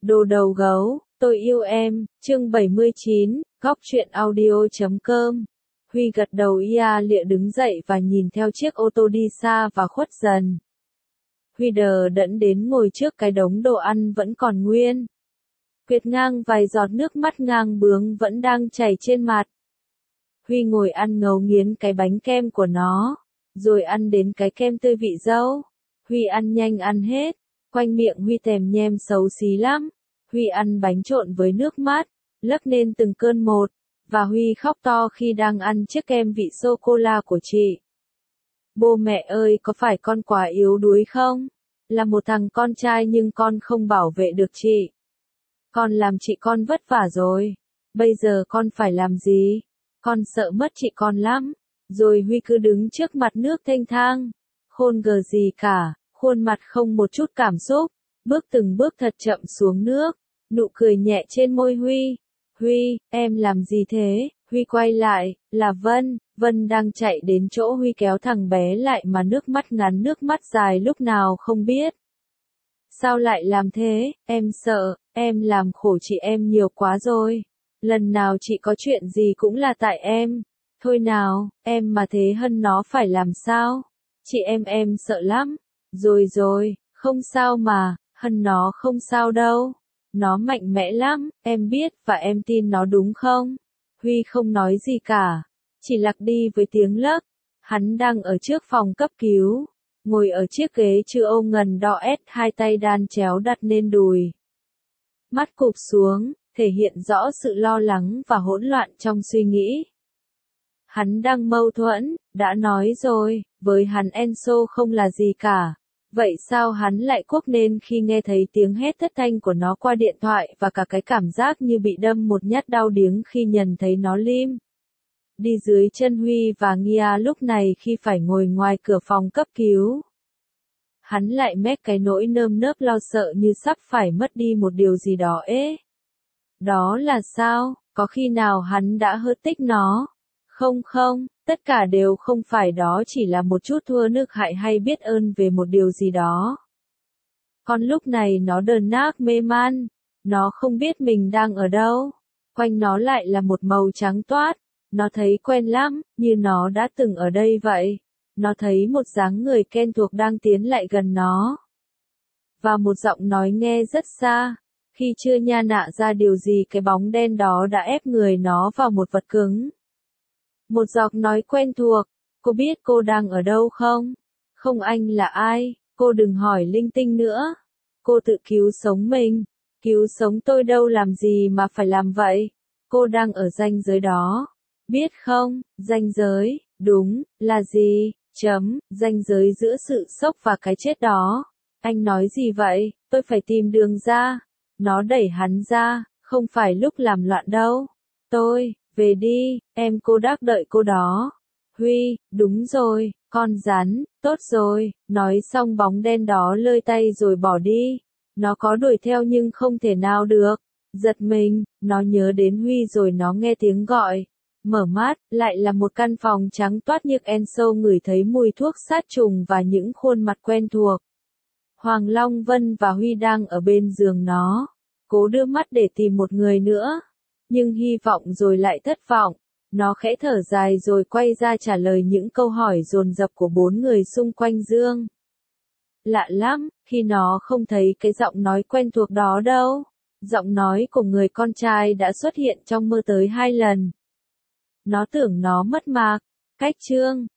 Đồ đầu gấu, tôi yêu em, chương 79, góc truyện audio.com. Huy gật đầu ia lịa đứng dậy và nhìn theo chiếc ô tô đi xa và khuất dần. Huy đờ đẫn đến ngồi trước cái đống đồ ăn vẫn còn nguyên. Quệt ngang vài giọt nước mắt ngang bướng vẫn đang chảy trên mặt. Huy ngồi ăn ngấu nghiến cái bánh kem của nó, rồi ăn đến cái kem tươi vị dâu. Huy ăn nhanh ăn hết, quanh miệng Huy thèm nhem xấu xí lắm. Huy ăn bánh trộn với nước mắt, lấc nên từng cơn một, và Huy khóc to khi đang ăn chiếc kem vị sô-cô-la của chị. Bố mẹ ơi, có phải con quá yếu đuối không? Là một thằng con trai nhưng con không bảo vệ được chị. Con làm chị con vất vả rồi. Bây giờ con phải làm gì? Con sợ mất chị con lắm. Rồi Huy cứ đứng trước mặt nước thênh thang, khôn gờ gì cả, khuôn mặt không một chút cảm xúc, bước từng bước thật chậm xuống nước, nụ cười nhẹ trên môi Huy. Huy, em làm gì thế? Huy quay lại, là Vân. Vân đang chạy đến chỗ Huy kéo thằng bé lại mà nước mắt ngắn nước mắt dài lúc nào không biết. Sao lại làm thế? Em sợ, em làm khổ chị em nhiều quá rồi. Lần nào chị có chuyện gì cũng là tại em. Thôi nào, em mà thế Hân nó phải làm sao? Chị em sợ lắm. Rồi, không sao mà, Hân nó không sao đâu. Nó mạnh mẽ lắm, em biết và em tin nó đúng không? Huy không nói gì cả, chỉ lặng đi với tiếng lấc. Hắn đang ở trước phòng cấp cứu, ngồi ở chiếc ghế chữ O ngần đỏ S, hai tay đan chéo đặt lên đùi. Mắt cụp xuống, thể hiện rõ sự lo lắng và hỗn loạn trong suy nghĩ. Hắn đang mâu thuẫn, đã nói rồi, với hắn Enzo không là gì cả. Vậy sao hắn lại cuốc nên khi nghe thấy tiếng hét thất thanh của nó qua điện thoại và cả cái cảm giác như bị đâm một nhát đau điếng khi nhận thấy nó lim đi dưới chân Huy và Nghia lúc này khi phải ngồi ngoài cửa phòng cấp cứu. Hắn lại mét cái nỗi nơm nớp lo sợ như sắp phải mất đi một điều gì đó ế. Đó là sao? Có khi nào hắn đã hớt tích nó? Không, tất cả đều không phải, đó chỉ là một chút thua nước hại hay biết ơn về một điều gì đó. Còn lúc này nó đờn nác mê man, nó không biết mình đang ở đâu. Quanh nó lại là một màu trắng toát, nó thấy quen lắm, như nó đã từng ở đây vậy. Nó thấy một dáng người quen thuộc đang tiến lại gần nó. Và một giọng nói nghe rất xa. Khi chưa nha nạ ra điều gì cái bóng đen đó đã ép người nó vào một vật cứng. Một giọng nói quen thuộc, cô biết cô đang ở đâu không? Không, anh là ai? Cô đừng hỏi linh tinh nữa. Cô tự cứu sống mình. Cứu sống tôi đâu, làm gì mà phải làm vậy? Cô đang ở ranh giới đó. Biết không, ranh giới, đúng, là gì? Ranh giới giữa sự sốc và cái chết đó. Anh nói gì vậy? Tôi phải tìm đường ra. Nó đẩy hắn ra, không phải lúc làm loạn đâu. Về đi, em cô đắc đợi cô đó. Huy, đúng rồi, con rắn, tốt rồi, nói xong bóng đen đó lơi tay rồi bỏ đi. Nó có đuổi theo nhưng không thể nào được. Giật mình, nó nhớ đến Huy rồi nó nghe tiếng gọi. Mở mắt, lại là một căn phòng trắng toát như Enzo ngửi thấy mùi thuốc sát trùng và những khuôn mặt quen thuộc. Hoàng Long Vân và Huy đang ở bên giường nó. Cố đưa mắt để tìm một người nữa. Nhưng hy vọng rồi lại thất vọng. Nó khẽ thở dài rồi quay ra trả lời những câu hỏi dồn dập của bốn người xung quanh giường. Lạ lắm, khi nó không thấy cái giọng nói quen thuộc đó đâu. Giọng nói của người con trai đã xuất hiện trong mơ tới 2 lần. Nó tưởng nó mất mạc. Cách chương